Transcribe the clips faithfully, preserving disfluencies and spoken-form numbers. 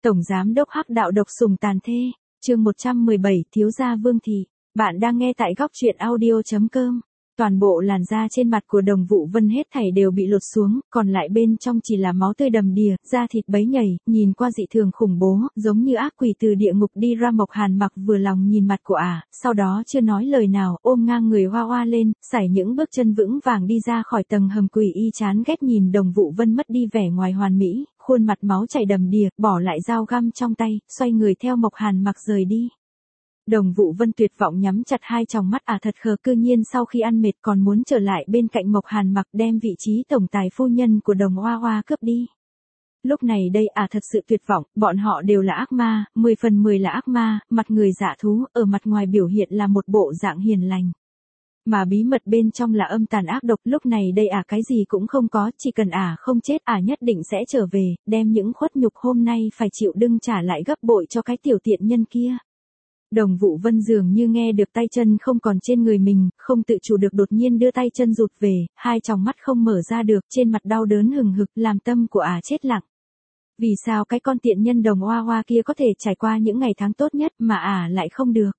Tổng Giám đốc Hắc Đạo độc sủng tàn thê, chương một trăm mười bảy, thiếu gia Vương Thị. Bạn đang nghe tại góc truyện audio chấm com. Toàn bộ làn da trên mặt của Đồng Vũ Vân hết thảy đều bị lột xuống, còn lại bên trong chỉ là máu tươi đầm đìa, da thịt bấy nhảy, nhìn qua dị thường khủng bố, giống như ác quỷ từ địa ngục đi ra. Mộc Hàn Mặc vừa lòng nhìn mặt của ả, à, sau đó chưa nói lời nào, ôm ngang người hoa hoa lên, sải những bước chân vững vàng đi ra khỏi tầng hầm quỷ y. Chán ghét nhìn Đồng Vũ Vân mất đi vẻ ngoài hoàn mỹ, khuôn mặt máu chảy đầm đìa, bỏ lại dao găm trong tay, xoay người theo Mộc Hàn Mặc rời đi. Đồng Vũ Vân tuyệt vọng nhắm chặt hai tròng mắt, à thật khờ, cư nhiên sau khi ăn mệt còn muốn trở lại bên cạnh Mộc Hàn Mặc đem vị trí tổng tài phu nhân của Đồng Hoa Hoa cướp đi. Lúc này đây à thật sự tuyệt vọng, bọn họ đều là ác ma, mười phần mười là ác ma, mặt người dạ thú, ở mặt ngoài biểu hiện là một bộ dạng hiền lành. Mà bí mật bên trong là âm tàn ác độc. Lúc này đây à cái gì cũng không có, chỉ cần à không chết à nhất định sẽ trở về, đem những khuất nhục hôm nay phải chịu đựng trả lại gấp bội cho cái tiểu tiện nhân kia. Đồng Vũ Vân dường như nghe được tay chân không còn trên người mình, không tự chủ được đột nhiên đưa tay chân rụt về, hai tròng mắt không mở ra được, trên mặt đau đớn hừng hực, làm tâm của ả à chết lặng. Vì sao cái con tiện nhân Đồng Hoa Hoa kia có thể trải qua những ngày tháng tốt nhất mà ả à lại không được?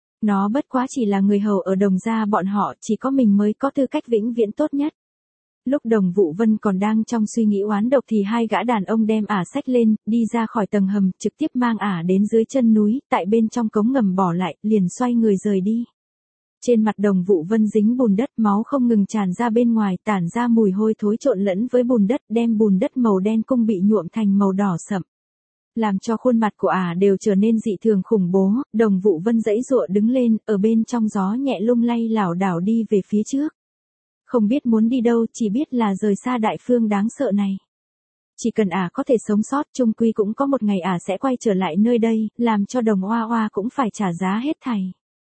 Nó bất quá chỉ là người hầu ở Đồng gia bọn họ, chỉ có mình mới có tư cách vĩnh viễn tốt nhất. Lúc Đồng Vũ Vân còn đang trong suy nghĩ oán độc thì hai gã đàn ông đem ả xách lên, đi ra khỏi tầng hầm, trực tiếp mang ả đến dưới chân núi, tại bên trong cống ngầm bỏ lại, liền xoay người rời đi. Trên mặt Đồng Vũ Vân dính bùn đất, máu không ngừng tràn ra bên ngoài, tản ra mùi hôi thối trộn lẫn với bùn đất, đem bùn đất màu đen cung bị nhuộm thành màu đỏ sậm, làm cho khuôn mặt của ả đều trở nên dị thường khủng bố. Đồng Vũ Vân giãy giụa đứng lên, ở bên trong gió nhẹ lung lay lảo đảo đi về phía trước. Không biết muốn đi đâu, chỉ biết là rời xa đại phương đáng sợ này. Chỉ cần ả có thể sống sót, chung quy cũng có một ngày ả sẽ quay trở lại nơi đây, làm cho Đồng Hoa Hoa cũng phải trả giá hết thảy.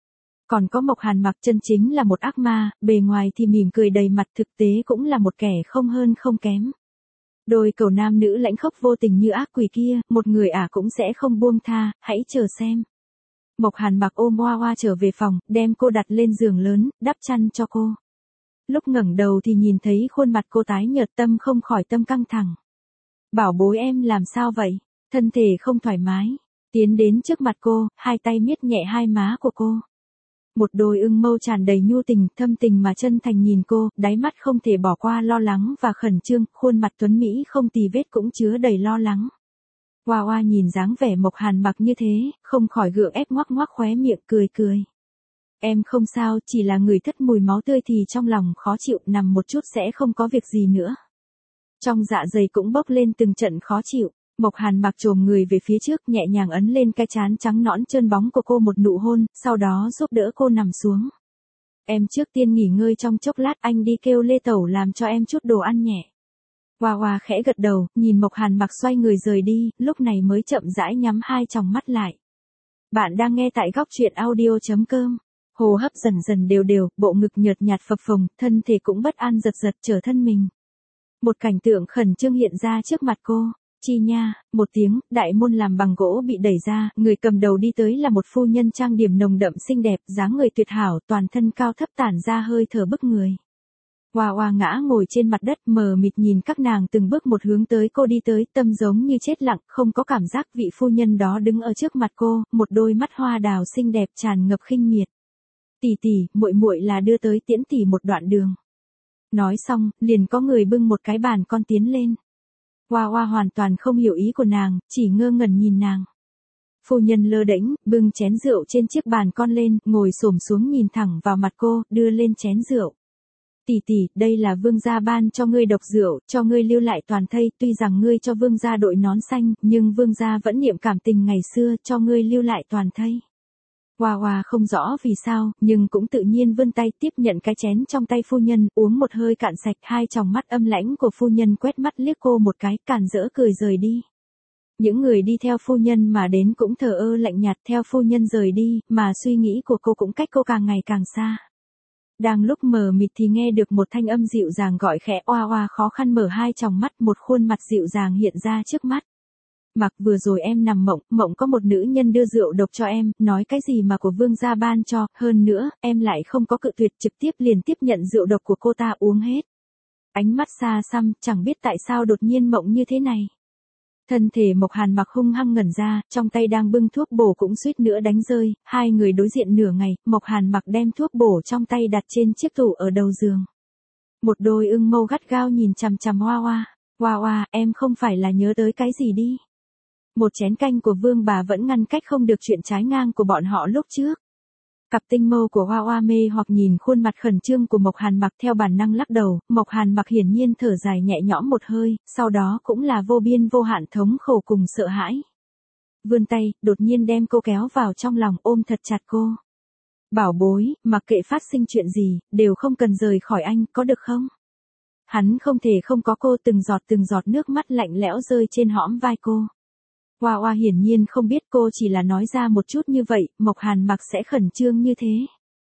Còn có Mộc Hàn Mặc chân chính là một ác ma, bề ngoài thì mỉm cười đầy mặt, thực tế cũng là một kẻ không hơn không kém. Đôi cầu nam nữ lãnh khốc vô tình như ác quỷ kia, một người ả cũng sẽ không buông tha, hãy chờ xem. Mộc Hàn Mặc ôm Hoa Hoa trở về phòng, đem cô đặt lên giường lớn, đắp chăn cho cô. Lúc ngẩng đầu thì nhìn thấy khuôn mặt cô tái nhợt, tâm không khỏi tâm căng thẳng. Bảo bối em làm sao vậy? Thân thể không thoải mái. Tiến đến trước mặt cô, hai tay miết nhẹ hai má của cô. Một đôi ưng mâu tràn đầy nhu tình, thâm tình mà chân thành nhìn cô, đáy mắt không thể bỏ qua lo lắng và khẩn trương, khuôn mặt tuấn Mỹ không tì vết cũng chứa đầy lo lắng. Hoa Hoa nhìn dáng vẻ Mộc Hàn Mặc như thế, không khỏi gượng ép ngoác ngoác khóe miệng cười cười. Em không sao, chỉ là người thất mùi máu tươi thì trong lòng khó chịu, nằm một chút sẽ không có việc gì nữa. Trong dạ dày cũng bốc lên từng trận khó chịu. Mộc Hàn Mặc chồm người về phía trước, nhẹ nhàng ấn lên cái trán trắng nõn trơn bóng của cô một nụ hôn, sau đó giúp đỡ cô nằm xuống. Em trước tiên nghỉ ngơi trong chốc lát, anh đi kêu Lê Tẩu làm cho em chút đồ ăn nhẹ. Hoa Hoa khẽ gật đầu, nhìn Mộc Hàn Mặc xoay người rời đi, lúc này mới chậm rãi nhắm hai tròng mắt lại. Bạn đang nghe tại góc truyện audio chấm com. Hô hấp dần dần đều đều, bộ ngực nhợt nhạt phập phồng, thân thể cũng bất an giật giật trở thân mình. Một cảnh tượng khẩn trương hiện ra trước mặt cô. Chi nha, một tiếng, đại môn làm bằng gỗ bị đẩy ra, người cầm đầu đi tới là một phu nhân trang điểm nồng đậm xinh đẹp, dáng người tuyệt hảo, toàn thân cao thấp tản ra hơi thở bức người. Hoa Hoa ngã ngồi trên mặt đất mờ mịt nhìn các nàng từng bước một hướng tới cô đi tới, tâm giống như chết lặng, không có cảm giác. Vị phu nhân đó đứng ở trước mặt cô, một đôi mắt hoa đào xinh đẹp tràn ngập khinh miệt. Tỷ tỷ, muội muội là đưa tới tiễn tỷ một đoạn đường. Nói xong, liền có người bưng một cái bàn con tiến lên. Hoa Hoa hoàn toàn không hiểu ý của nàng, chỉ ngơ ngẩn nhìn nàng. Phu nhân lơ đễnh, bưng chén rượu trên chiếc bàn con lên, ngồi xổm xuống nhìn thẳng vào mặt cô, đưa lên chén rượu. Tỷ tỷ, đây là vương gia ban cho ngươi độc rượu, cho ngươi lưu lại toàn thây, tuy rằng ngươi cho vương gia đội nón xanh, nhưng vương gia vẫn niệm cảm tình ngày xưa, cho ngươi lưu lại toàn thây. Hoa Hoa không rõ vì sao, nhưng cũng tự nhiên vươn tay tiếp nhận cái chén trong tay phu nhân, uống một hơi cạn sạch. Hai tròng mắt âm lãnh của phu nhân quét mắt liếc cô một cái, càn rỡ cười rời đi. Những người đi theo phu nhân mà đến cũng thờ ơ lạnh nhạt theo phu nhân rời đi, mà suy nghĩ của cô cũng cách cô càng ngày càng xa. Đang lúc mờ mịt thì nghe được một thanh âm dịu dàng gọi khẽ. Hoa Hoa khó khăn mở hai tròng mắt, một khuôn mặt dịu dàng hiện ra trước mắt. Mặc vừa rồi em nằm mộng, mộng có một nữ nhân đưa rượu độc cho em, nói cái gì mà của vương gia ban cho, hơn nữa, em lại không có cự tuyệt, trực tiếp liền tiếp nhận rượu độc của cô ta uống hết. Ánh mắt xa xăm, chẳng biết tại sao đột nhiên mộng như thế này. Thân thể Mộc Hàn Mặc hung hăng ngẩn ra, trong tay đang bưng thuốc bổ cũng suýt nữa đánh rơi, hai người đối diện nửa ngày, Mộc Hàn Mặc đem thuốc bổ trong tay đặt trên chiếc tủ ở đầu giường. Một đôi ưng mâu gắt gao nhìn chằm chằm Hoa Hoa, Hoa Hoa, em không phải là nhớ tới cái gì đi. Một chén canh của Vương bà vẫn ngăn cách không được chuyện trái ngang của bọn họ lúc trước. Cặp tinh mâu của Hoa Hoa mê hoặc nhìn khuôn mặt khẩn trương của Mộc Hàn Mặc theo bản năng lắc đầu, Mộc Hàn Mặc hiển nhiên thở dài nhẹ nhõm một hơi, sau đó cũng là vô biên vô hạn thống khổ cùng sợ hãi. Vươn tay, đột nhiên đem cô kéo vào trong lòng ôm thật chặt cô. Bảo bối, mặc kệ phát sinh chuyện gì, đều không cần rời khỏi anh, có được không? Hắn không thể không có cô, từng giọt từng giọt nước mắt lạnh lẽo rơi trên hõm vai cô. Hoa Hoa hiển nhiên không biết cô chỉ là nói ra một chút như vậy, Mộc Hàn Mặc sẽ khẩn trương như thế.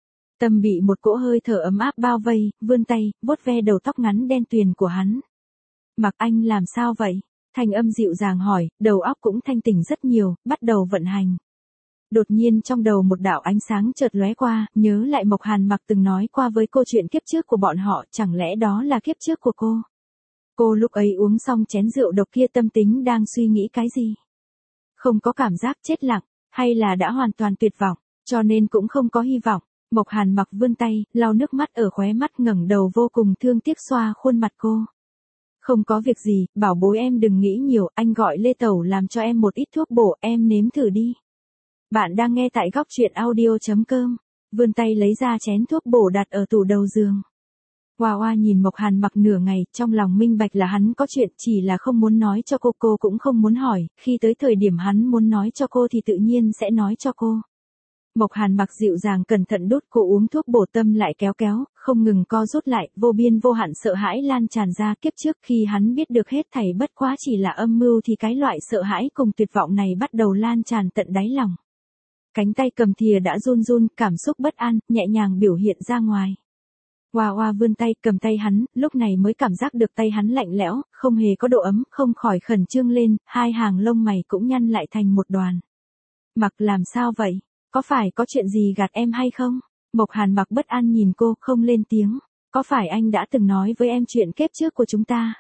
Tâm bị một cỗ hơi thở ấm áp bao vây, vươn tay, vuốt ve đầu tóc ngắn đen tuyền của hắn. Mặc anh làm sao vậy? Thanh âm dịu dàng hỏi, đầu óc cũng thanh tỉnh rất nhiều, bắt đầu vận hành. Đột nhiên trong đầu một đạo ánh sáng chợt lóe qua, nhớ lại Mộc Hàn Mặc từng nói qua với cô chuyện kiếp trước của bọn họ, chẳng lẽ đó là kiếp trước của cô? Cô lúc ấy uống xong chén rượu độc kia tâm tính đang suy nghĩ cái gì? Không có cảm giác chết lặng, hay là đã hoàn toàn tuyệt vọng, cho nên cũng không có hy vọng. Mộc Hàn Mặc vươn tay, lau nước mắt ở khóe mắt, ngẩng đầu vô cùng thương tiếc xoa khuôn mặt cô. Không có việc gì, bảo bối em đừng nghĩ nhiều, anh gọi Lê Tẩu làm cho em một ít thuốc bổ, em nếm thử đi. Bạn đang nghe tại góc truyện audio.com, vươn tay lấy ra chén thuốc bổ đặt ở tủ đầu giường. Hoa Hoa nhìn Mộc Hàn Mặc nửa ngày, trong lòng minh bạch là hắn có chuyện, chỉ là không muốn nói cho cô, cô cũng không muốn hỏi, khi tới thời điểm hắn muốn nói cho cô thì tự nhiên sẽ nói cho cô. Mộc Hàn Mặc dịu dàng cẩn thận đút cô uống thuốc bổ, tâm lại kéo kéo, không ngừng co rút lại, vô biên vô hạn sợ hãi lan tràn ra. Kiếp trước khi hắn biết được hết thảy bất quá chỉ là âm mưu thì cái loại sợ hãi cùng tuyệt vọng này bắt đầu lan tràn tận đáy lòng. Cánh tay cầm thìa đã run run, cảm xúc bất an, nhẹ nhàng biểu hiện ra ngoài. Hoa Hoa vươn tay cầm tay hắn, lúc này mới cảm giác được tay hắn lạnh lẽo, không hề có độ ấm, không khỏi khẩn trương lên, hai hàng lông mày cũng nhăn lại thành một đoàn. Mặc làm sao vậy? Có phải có chuyện gì gạt em hay không? Mộc Hàn Mặc bất an nhìn cô, không lên tiếng. Có phải anh đã từng nói với em chuyện kiếp trước của chúng ta?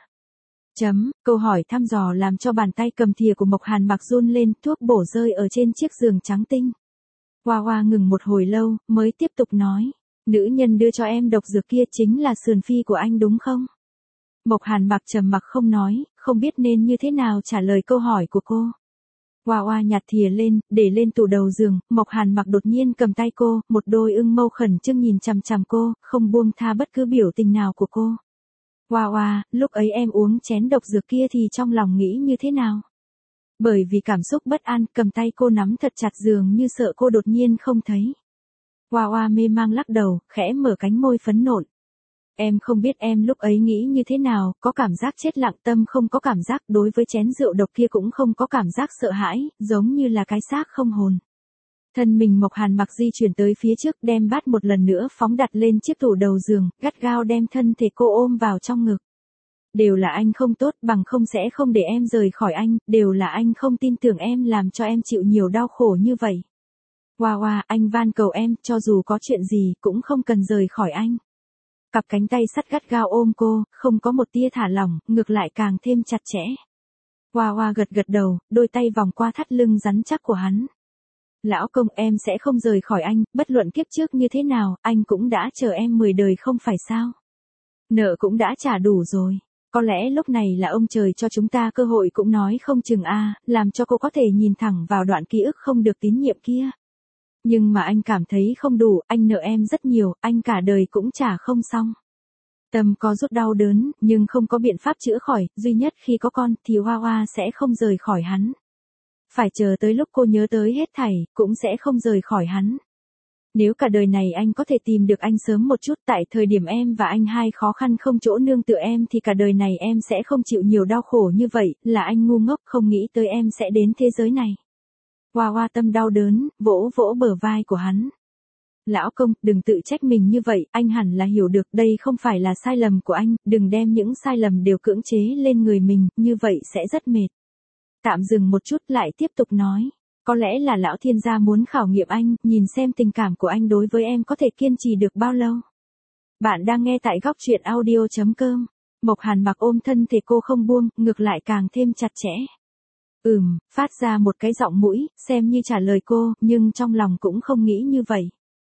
Chấm, câu hỏi thăm dò làm cho bàn tay cầm thìa của Mộc Hàn Mặc run lên, thuốc bổ rơi ở trên chiếc giường trắng tinh. Hoa Hoa ngừng một hồi lâu, mới tiếp tục nói. Nữ nhân đưa cho em độc dược kia chính là sườn phi của anh đúng không? Mộc Hàn Mặc trầm mặc không nói, không biết nên như thế nào trả lời câu hỏi của cô. Hoa Hoa nhặt thìa lên, để lên tủ đầu giường, Mộc Hàn Mặc đột nhiên cầm tay cô, một đôi ưng mâu khẩn trương nhìn chằm chằm cô, không buông tha bất cứ biểu tình nào của cô. Hoa Hoa, lúc ấy em uống chén độc dược kia thì trong lòng nghĩ như thế nào? Bởi vì cảm xúc bất an, cầm tay cô nắm thật chặt giường như sợ cô đột nhiên không thấy. Hoa Hoa mê mang lắc đầu, khẽ mở cánh môi phấn nộn. Em không biết em lúc ấy nghĩ như thế nào, có cảm giác chết lặng, tâm không có cảm giác, đối với chén rượu độc kia cũng không có cảm giác sợ hãi, giống như là cái xác không hồn. Thân mình Mộc Hàn Mặc di chuyển tới phía trước, đem bát một lần nữa phóng đặt lên chiếc tủ đầu giường, gắt gao đem thân thể cô ôm vào trong ngực. Đều là anh không tốt, bằng không sẽ không để em rời khỏi anh, đều là anh không tin tưởng em làm cho em chịu nhiều đau khổ như vậy. Hoa Hoa, anh van cầu em, cho dù có chuyện gì, cũng không cần rời khỏi anh. Cặp cánh tay sắt gắt gao ôm cô, không có một tia thả lỏng, ngược lại càng thêm chặt chẽ. Hoa Hoa gật gật đầu, đôi tay vòng qua thắt lưng rắn chắc của hắn. Lão công, em sẽ không rời khỏi anh, bất luận kiếp trước như thế nào, anh cũng đã chờ em mười đời không phải sao? Nợ cũng đã trả đủ rồi. Có lẽ lúc này là ông trời cho chúng ta cơ hội cũng nói không chừng a, làm cho cô có thể nhìn thẳng vào đoạn ký ức không được tín nhiệm kia. Nhưng mà anh cảm thấy không đủ, anh nợ em rất nhiều, anh cả đời cũng trả không xong. Tâm có rút đau đớn, nhưng không có biện pháp chữa khỏi, duy nhất khi có con thì Hoa Hoa sẽ không rời khỏi hắn. Phải chờ tới lúc cô nhớ tới hết thảy, cũng sẽ không rời khỏi hắn. Nếu cả đời này anh có thể tìm được anh sớm một chút, tại thời điểm em và anh hai khó khăn không chỗ nương tựa em thì cả đời này em sẽ không chịu nhiều đau khổ như vậy, là anh ngu ngốc không nghĩ tới em sẽ đến thế giới này. Hoa Hoa tâm đau đớn, vỗ vỗ bờ vai của hắn. Lão công, đừng tự trách mình như vậy, anh hẳn là hiểu được đây không phải là sai lầm của anh, đừng đem những sai lầm đều cưỡng chế lên người mình, như vậy sẽ rất mệt. Tạm dừng một chút lại tiếp tục nói. Có lẽ là lão thiên gia muốn khảo nghiệm anh, nhìn xem tình cảm của anh đối với em có thể kiên trì được bao lâu. Bạn đang nghe tại góc truyện audio.com. Mộc Hàn Mặc ôm thân thể cô không buông, ngược lại càng thêm chặt chẽ. Ừm, phát ra một cái giọng mũi, xem như trả lời cô, nhưng trong lòng cũng không nghĩ như vậy.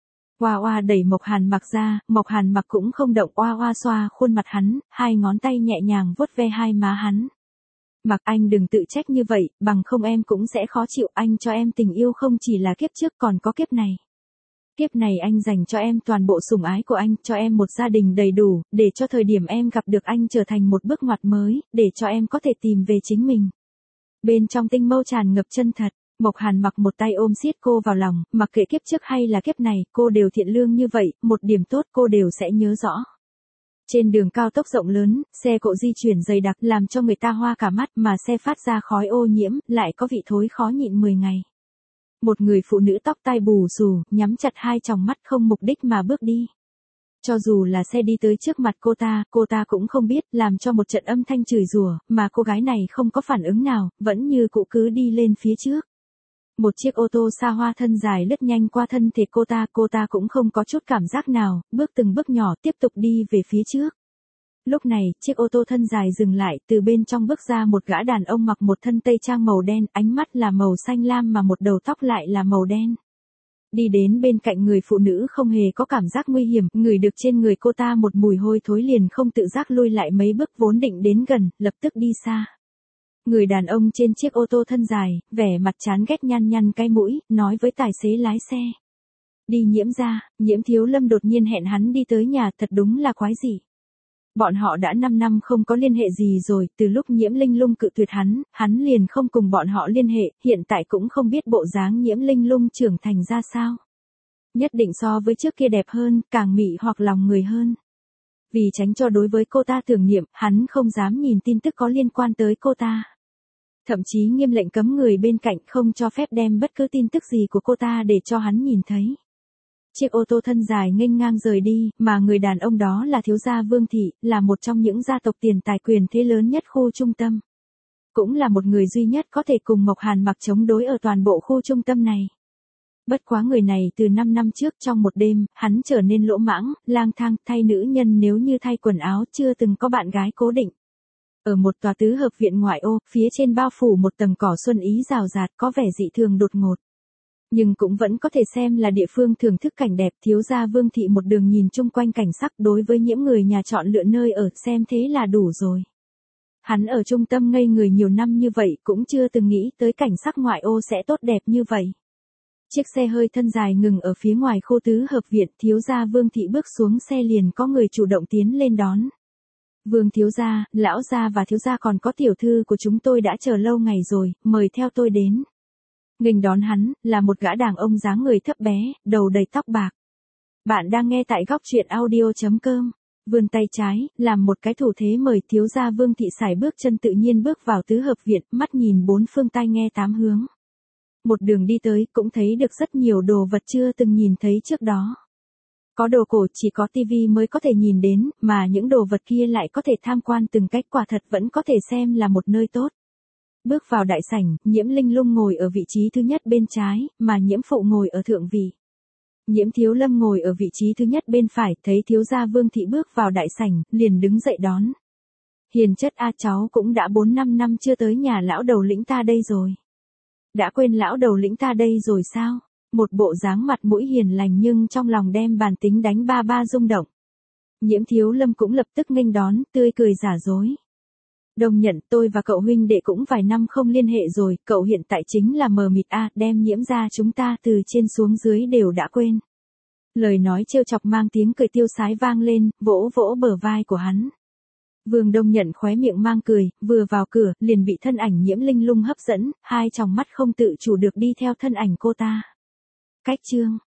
Oa Oa đẩy Mộc Hàn Mặc ra, Mộc Hàn Mặc cũng không động, Oa Oa xoa khuôn mặt hắn, hai ngón tay nhẹ nhàng vuốt ve hai má hắn. Mặc anh đừng tự trách như vậy, bằng không em cũng sẽ khó chịu, anh cho em tình yêu không chỉ là kiếp trước còn có kiếp này. Kiếp này anh dành cho em toàn bộ sủng ái của anh, cho em một gia đình đầy đủ, để cho thời điểm em gặp được anh trở thành một bước ngoặt mới, để cho em có thể tìm về chính mình. Bên trong tinh mâu tràn ngập chân thật, Mộc Hàn Mặc một tay ôm siết cô vào lòng, mặc kệ kiếp trước hay là kiếp này, cô đều thiện lương như vậy, một điểm tốt cô đều sẽ nhớ rõ. Trên đường cao tốc rộng lớn, xe cộ di chuyển dày đặc làm cho người ta hoa cả mắt, mà xe phát ra khói ô nhiễm, lại có vị thối khó nhịn mười ngày. Một người phụ nữ tóc tai bù xù, nhắm chặt hai tròng mắt không mục đích mà bước đi. Cho dù là xe đi tới trước mặt cô ta, cô ta cũng không biết, làm cho một trận âm thanh chửi rủa, mà cô gái này không có phản ứng nào, vẫn như cũ cứ đi lên phía trước. Một chiếc ô tô xa hoa thân dài lướt nhanh qua thân thể cô ta, cô ta cũng không có chút cảm giác nào, bước từng bước nhỏ tiếp tục đi về phía trước. Lúc này, chiếc ô tô thân dài dừng lại, từ bên trong bước ra một gã đàn ông mặc một thân tây trang màu đen, ánh mắt là màu xanh lam mà một đầu tóc lại là màu đen. Đi đến bên cạnh người phụ nữ không hề có cảm giác nguy hiểm, ngửi được trên người cô ta một mùi hôi thối liền không tự giác lui lại mấy bước vốn định đến gần, lập tức đi xa. Người đàn ông trên chiếc ô tô thân dài, vẻ mặt chán ghét nhăn nhăn cái mũi, nói với tài xế lái xe. Đi Nhiễm ra, Nhiễm Thiếu Lâm đột nhiên hẹn hắn đi tới nhà, thật đúng là quái dị. Bọn họ đã năm năm không có liên hệ gì rồi, từ lúc Nhiễm Linh Lung cự tuyệt hắn, hắn liền không cùng bọn họ liên hệ, hiện tại cũng không biết bộ dáng Nhiễm Linh Lung trưởng thành ra sao. Nhất định so với trước kia đẹp hơn, càng mị hoặc lòng người hơn. Vì tránh cho đối với cô ta tưởng niệm, hắn không dám nhìn tin tức có liên quan tới cô ta. Thậm chí nghiêm lệnh cấm người bên cạnh không cho phép đem bất cứ tin tức gì của cô ta để cho hắn nhìn thấy. Chiếc ô tô thân dài nghênh ngang rời đi, mà người đàn ông đó là thiếu gia Vương Thị, là một trong những gia tộc tiền tài quyền thế lớn nhất khu trung tâm. Cũng là một người duy nhất có thể cùng Mộc Hàn Mặc chống đối ở toàn bộ khu trung tâm này. Bất quá người này từ năm năm trước trong một đêm, hắn trở nên lỗ mãng, lang thang, thay nữ nhân nếu như thay quần áo, chưa từng có bạn gái cố định. Ở một tòa tứ hợp viện ngoại ô, phía trên bao phủ một tầng cỏ xuân ý rào rạt có vẻ dị thường đột ngột. Nhưng cũng vẫn có thể xem là địa phương thưởng thức cảnh đẹp, thiếu gia Vương Thị một đường nhìn chung quanh cảnh sắc, đối với những người nhà chọn lựa nơi ở xem thế là đủ rồi. Hắn ở trung tâm ngây người nhiều năm như vậy cũng chưa từng nghĩ tới cảnh sắc ngoại ô sẽ tốt đẹp như vậy. Chiếc xe hơi thân dài ngừng ở phía ngoài khu tứ hợp viện, thiếu gia Vương Thị bước xuống xe liền có người chủ động tiến lên đón. Vương thiếu gia, lão gia và thiếu gia còn có tiểu thư của chúng tôi đã chờ lâu ngày rồi, mời theo tôi đến. Nghênh đón hắn, là một gã đàn ông dáng người thấp bé, đầu đầy tóc bạc. Bạn đang nghe tại góc truyện audio chấm com. Vươn tay trái, làm một cái thủ thế mời, thiếu gia Vương Thị sải bước chân tự nhiên bước vào tứ hợp viện, mắt nhìn bốn phương tai nghe tám hướng. Một đường đi tới, cũng thấy được rất nhiều đồ vật chưa từng nhìn thấy trước đó. Có đồ cổ chỉ có tivi mới có thể nhìn đến, mà những đồ vật kia lại có thể tham quan từng cách, quả thật vẫn có thể xem là một nơi tốt. Bước vào đại sảnh, Nhiễm Linh Lung ngồi ở vị trí thứ nhất bên trái, mà Nhiễm Phụ ngồi ở thượng vị. Nhiễm Thiếu Lâm ngồi ở vị trí thứ nhất bên phải, thấy thiếu gia Vương Thị bước vào đại sảnh, liền đứng dậy đón. Hiền chất a, cháu cũng đã bốn năm năm chưa tới nhà lão đầu lĩnh ta đây rồi. Đã quên lão đầu lĩnh ta đây rồi sao? Một bộ dáng mặt mũi hiền lành nhưng trong lòng đem bản tính đánh ba ba rung động. Nhiễm Thiếu Lâm cũng lập tức nghênh đón, tươi cười giả dối. Đồng nhận, tôi và cậu huynh đệ cũng vài năm không liên hệ rồi, cậu hiện tại chính là mờ mịt a, đem Nhiễm ra chúng ta từ trên xuống dưới đều đã quên. Lời nói trêu chọc mang tiếng cười tiêu sái vang lên, vỗ vỗ bờ vai của hắn. Vương Đông Nhận khóe miệng mang cười, vừa vào cửa, liền bị thân ảnh Nhiễm Linh Lung hấp dẫn, hai tròng mắt không tự chủ được đi theo thân ảnh cô ta. Cách chương